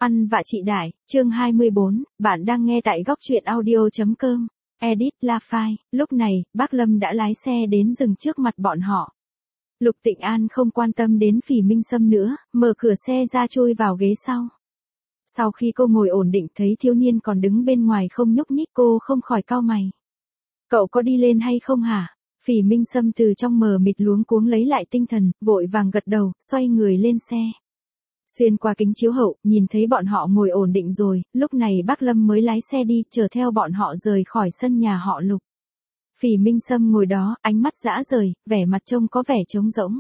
Ăn vạ chị Đại, chương 24, bạn đang nghe tại góc truyện audio.com. Edit La File, lúc này, bác Lâm đã lái xe đến dừng trước mặt bọn họ. Lục Tịnh An không quan tâm đến Phỉ Minh Sâm nữa, mở cửa xe ra chui vào ghế sau. Sau khi cô ngồi ổn định thấy thiếu niên còn đứng bên ngoài không nhúc nhích, cô không khỏi cau mày. Cậu có đi lên hay không hả? Phỉ Minh Sâm từ trong mờ mịt luống cuống lấy lại tinh thần, vội vàng gật đầu, xoay người lên xe. Xuyên qua kính chiếu hậu, nhìn thấy bọn họ ngồi ổn định rồi, lúc này bác Lâm mới lái xe đi, chở theo bọn họ rời khỏi sân nhà họ Lục. Phỉ Minh Sâm ngồi đó, ánh mắt dã rời, vẻ mặt trông có vẻ trống rỗng.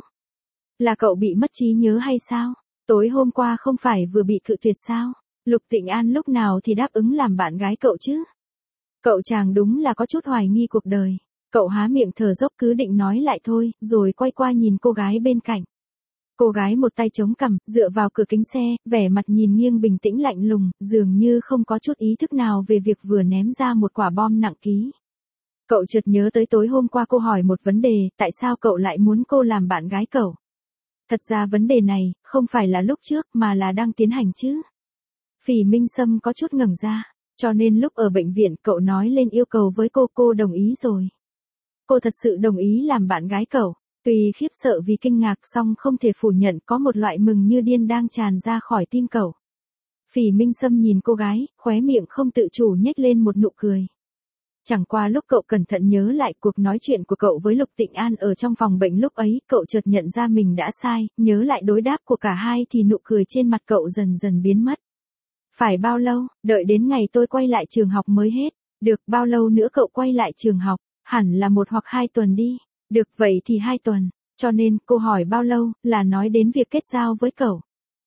Là cậu bị mất trí nhớ hay sao? Tối hôm qua không phải vừa bị cự tuyệt sao? Lục Tịnh An lúc nào thì đáp ứng làm bạn gái cậu chứ? Cậu chàng đúng là có chút hoài nghi cuộc đời. Cậu há miệng thở dốc cứ định nói lại thôi, rồi quay qua nhìn cô gái bên cạnh. Cô gái một tay chống cằm, dựa vào cửa kính xe, vẻ mặt nhìn nghiêng bình tĩnh lạnh lùng, dường như không có chút ý thức nào về việc vừa ném ra một quả bom nặng ký. Cậu chợt nhớ tới tối hôm qua cô hỏi một vấn đề, tại sao cậu lại muốn cô làm bạn gái cậu? Thật ra vấn đề này, không phải là lúc trước mà là đang tiến hành chứ. Phỉ Minh Sâm có chút ngẩn ra, cho nên lúc ở bệnh viện cậu nói lên yêu cầu với cô đồng ý rồi. Cô thật sự đồng ý làm bạn gái cậu. Tuy khiếp sợ vì kinh ngạc song không thể phủ nhận có một loại mừng như điên đang tràn ra khỏi tim cậu. Phỉ Minh Sâm nhìn cô gái, khóe miệng không tự chủ nhếch lên một nụ cười. Chẳng qua lúc cậu cẩn thận nhớ lại cuộc nói chuyện của cậu với Lục Tịnh An ở trong phòng bệnh lúc ấy, cậu chợt nhận ra mình đã sai, nhớ lại đối đáp của cả hai thì nụ cười trên mặt cậu dần dần biến mất. Phải bao lâu, đợi đến ngày tôi quay lại trường học mới hết. Được, bao lâu nữa cậu quay lại trường học? Hẳn là 1 hoặc 2 tuần đi. Được, vậy thì 2 tuần, cho nên cô hỏi bao lâu là nói đến việc kết giao với cậu.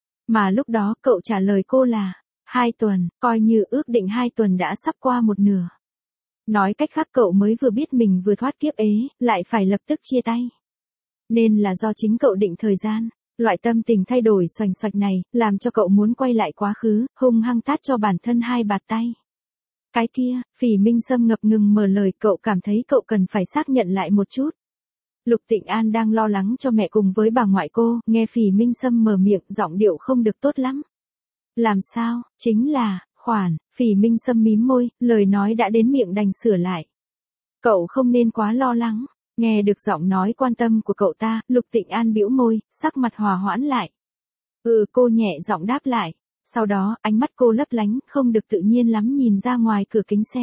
Mà lúc đó cậu trả lời cô là 2 tuần, coi như ước định 2 tuần đã sắp qua một nửa. Nói cách khác cậu mới vừa biết mình vừa thoát kiếp ế, lại phải lập tức chia tay. Nên là do chính cậu định thời gian, loại tâm tình thay đổi xoành xoạch này, làm cho cậu muốn quay lại quá khứ, hung hăng tát cho bản thân 2 bạt tay. Cái kia, Phỉ Minh Sâm ngập ngừng mở lời, cậu cảm thấy cậu cần phải xác nhận lại một chút. Lục Tịnh An đang lo lắng cho mẹ cùng với bà ngoại cô, nghe Phỉ Minh Sâm mở miệng, giọng điệu không được tốt lắm. Làm sao, chính là, khoản, Phỉ Minh Sâm mím môi, lời nói đã đến miệng đành sửa lại. Cậu không nên quá lo lắng, nghe được giọng nói quan tâm của cậu ta, Lục Tịnh An bĩu môi, sắc mặt hòa hoãn lại. Cô nhẹ giọng đáp lại, sau đó ánh mắt cô lấp lánh, không được tự nhiên lắm nhìn ra ngoài cửa kính xe.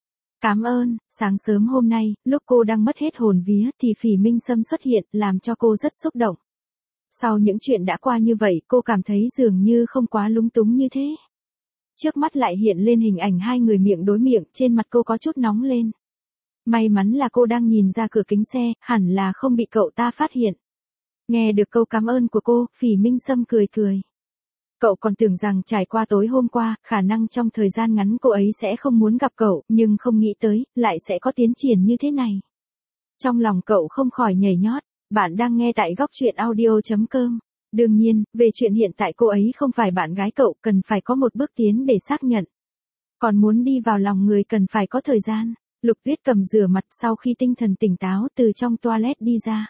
Cảm ơn, sáng sớm hôm nay, lúc cô đang mất hết hồn vía thì Phỉ Minh Sâm xuất hiện, làm cho cô rất xúc động. Sau những chuyện đã qua như vậy, cô cảm thấy dường như không quá lúng túng như thế. Trước mắt lại hiện lên hình ảnh hai người miệng đối miệng, trên mặt cô có chút nóng lên. May mắn là cô đang nhìn ra cửa kính xe, hẳn là không bị cậu ta phát hiện. Nghe được câu cảm ơn của cô, Phỉ Minh Sâm cười cười. Cậu còn tưởng rằng trải qua tối hôm qua, khả năng trong thời gian ngắn cô ấy sẽ không muốn gặp cậu, nhưng không nghĩ tới, lại sẽ có tiến triển như thế này. Trong lòng cậu không khỏi nhảy nhót, bạn đang nghe tại góc truyện audio.com. Đương nhiên, về chuyện hiện tại cô ấy không phải bạn gái cậu, cần phải có một bước tiến để xác nhận. Còn muốn đi vào lòng người cần phải có thời gian. Lục Tuyết Cầm rửa mặt sau khi tinh thần tỉnh táo từ trong toilet đi ra.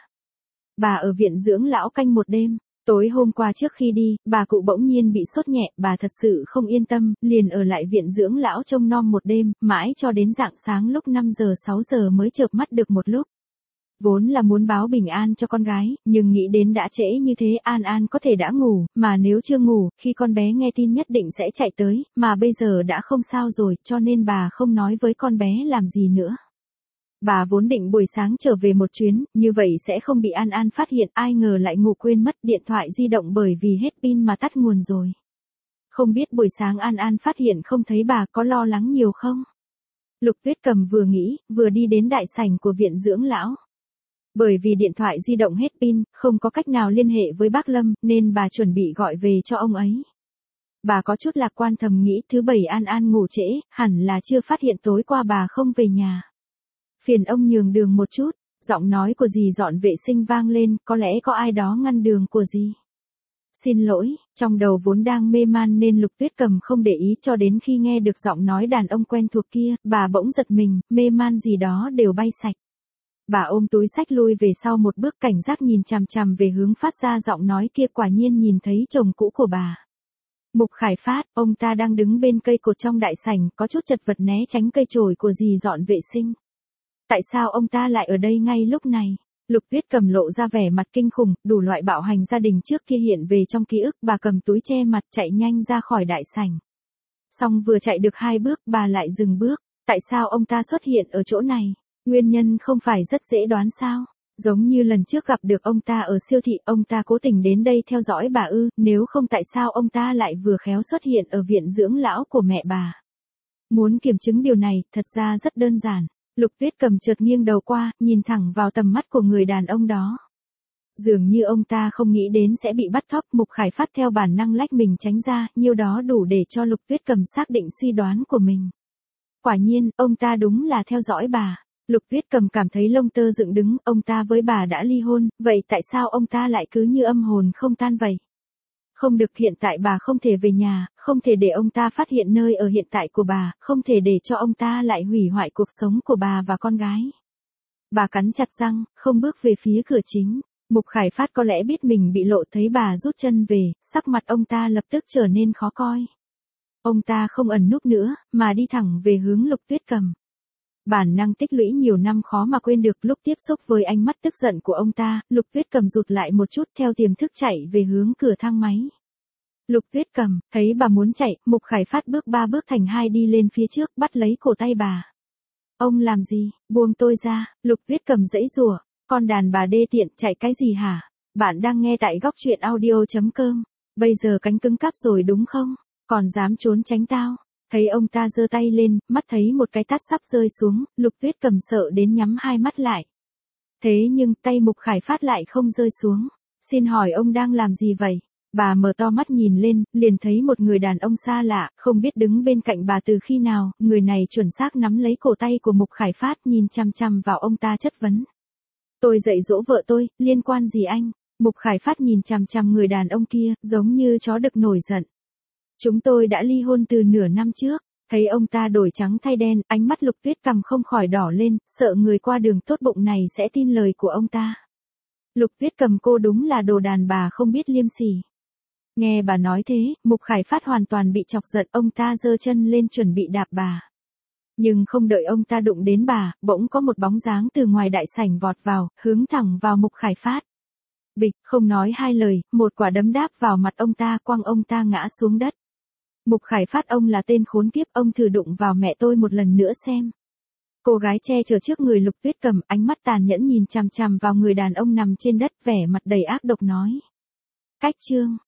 Bà ở viện dưỡng lão canh một đêm. Tối hôm qua trước khi đi, bà cụ bỗng nhiên bị sốt nhẹ, bà thật sự không yên tâm, liền ở lại viện dưỡng lão trông nom một đêm, mãi cho đến rạng sáng lúc 5 giờ 6 giờ mới chợp mắt được một lúc. Vốn là muốn báo bình an cho con gái, nhưng nghĩ đến đã trễ như thế An An có thể đã ngủ, mà nếu chưa ngủ, khi con bé nghe tin nhất định sẽ chạy tới, mà bây giờ đã không sao rồi, cho nên bà không nói với con bé làm gì nữa. Bà vốn định buổi sáng trở về một chuyến, như vậy sẽ không bị An An phát hiện, ai ngờ lại ngủ quên mất điện thoại di động bởi vì hết pin mà tắt nguồn rồi. Không biết buổi sáng An An phát hiện không thấy bà có lo lắng nhiều không? Lục Tuyết Cầm vừa nghĩ, vừa đi đến đại sảnh của viện dưỡng lão. Bởi vì điện thoại di động hết pin, không có cách nào liên hệ với bác Lâm, nên bà chuẩn bị gọi về cho ông ấy. Bà có chút lạc quan thầm nghĩ thứ Bảy An An ngủ trễ, hẳn là chưa phát hiện tối qua bà không về nhà. Phiền ông nhường đường một chút, giọng nói của dì dọn vệ sinh vang lên, có lẽ có ai đó ngăn đường của dì. Xin lỗi, trong đầu vốn đang mê man nên Lục Tuyết Cầm không để ý cho đến khi nghe được giọng nói đàn ông quen thuộc kia, bà bỗng giật mình, mê man gì đó đều bay sạch. Bà ôm túi xách lui về sau một bước cảnh giác nhìn chằm chằm về hướng phát ra giọng nói kia quả nhiên nhìn thấy chồng cũ của bà. Mục Khải Phát, ông ta đang đứng bên cây cột trong đại sảnh, có chút chật vật né tránh cây chổi của dì dọn vệ sinh. Tại sao ông ta lại ở đây ngay lúc này? Lục Tuyết Cầm lộ ra vẻ mặt kinh khủng, đủ loại bạo hành gia đình trước kia hiện về trong ký ức, bà cầm túi che mặt chạy nhanh ra khỏi đại sảnh. Xong vừa chạy được 2 bước, bà lại dừng bước. Tại sao ông ta xuất hiện ở chỗ này? Nguyên nhân không phải rất dễ đoán sao? Giống như lần trước gặp được ông ta ở siêu thị, ông ta cố tình đến đây theo dõi bà ư, nếu không tại sao ông ta lại vừa khéo xuất hiện ở viện dưỡng lão của mẹ bà? Muốn kiểm chứng điều này, thật ra rất đơn giản. Lục Tuyết Cầm chợt nghiêng đầu qua, nhìn thẳng vào tầm mắt của người đàn ông đó. Dường như ông ta không nghĩ đến sẽ bị bắt cóc, Mục Khải Phát theo bản năng lách mình tránh ra, nhiêu đó đủ để cho Lục Tuyết Cầm xác định suy đoán của mình. Quả nhiên, ông ta đúng là theo dõi bà. Lục Tuyết Cầm cảm thấy lông tơ dựng đứng, ông ta với bà đã ly hôn, vậy tại sao ông ta lại cứ như âm hồn không tan vậy? Không được, hiện tại bà không thể về nhà, không thể để ông ta phát hiện nơi ở hiện tại của bà, không thể để cho ông ta lại hủy hoại cuộc sống của bà và con gái. Bà cắn chặt răng, không bước về phía cửa chính. Mục Khải Phát có lẽ biết mình bị lộ, thấy bà rút chân về, sắc mặt ông ta lập tức trở nên khó coi. Ông ta không ẩn núp nữa, mà đi thẳng về hướng Lục Tuyết Cầm. Bản năng tích lũy nhiều năm khó mà quên được, lúc tiếp xúc với ánh mắt tức giận của ông ta, Lục Tuyết Cầm rụt lại một chút, theo tiềm thức chạy về hướng cửa thang máy. Lục Tuyết Cầm, thấy bà muốn chạy, Mục Khải Phát bước 3 bước thành 2 đi lên phía trước, bắt lấy cổ tay bà. Ông làm gì, buông tôi ra. Lục Tuyết Cầm giãy giụa, con đàn bà đê tiện, chạy cái gì hả? Bạn đang nghe tại góc truyện audio.com. Bây giờ cánh cứng cáp rồi đúng không? Còn dám trốn tránh tao? Thấy ông ta giơ tay lên, mắt thấy một cái tát sắp rơi xuống, Lục Tuyết Cầm sợ đến nhắm hai mắt lại. Thế nhưng tay Mục Khải Phát lại không rơi xuống. Xin hỏi ông đang làm gì vậy? Bà mở to mắt nhìn lên, liền thấy một người đàn ông xa lạ, không biết đứng bên cạnh bà từ khi nào, người này chuẩn xác nắm lấy cổ tay của Mục Khải Phát, nhìn chằm chằm vào ông ta chất vấn. Tôi dạy dỗ vợ tôi, liên quan gì anh? Mục Khải Phát nhìn chằm chằm người đàn ông kia, giống như chó đực nổi giận. Chúng tôi đã ly hôn từ nửa năm trước. Thấy ông ta đổi trắng thay đen, ánh mắt Lục Tuyết Cầm không khỏi đỏ lên, sợ người qua đường tốt bụng này sẽ tin lời của ông ta. Lục Tuyết Cầm, cô đúng là đồ đàn bà không biết liêm sỉ. Nghe bà nói thế, Mục Khải Phát hoàn toàn bị chọc giận, ông ta giơ chân lên chuẩn bị đạp bà. Nhưng không đợi ông ta đụng đến bà, bỗng có một bóng dáng từ ngoài đại sảnh vọt vào, hướng thẳng vào Mục Khải Phát. Bịch, không nói hai lời, một quả đấm đáp vào mặt ông ta, quăng ông ta ngã xuống đất. Mục Khải Phát, ông là tên khốn kiếp, ông thử đụng vào mẹ tôi một lần nữa xem. Cô gái che chở trước người Lục Tuyết Cầm, ánh mắt tàn nhẫn nhìn chằm chằm vào người đàn ông nằm trên đất, vẻ mặt đầy ác độc nói. Cách chương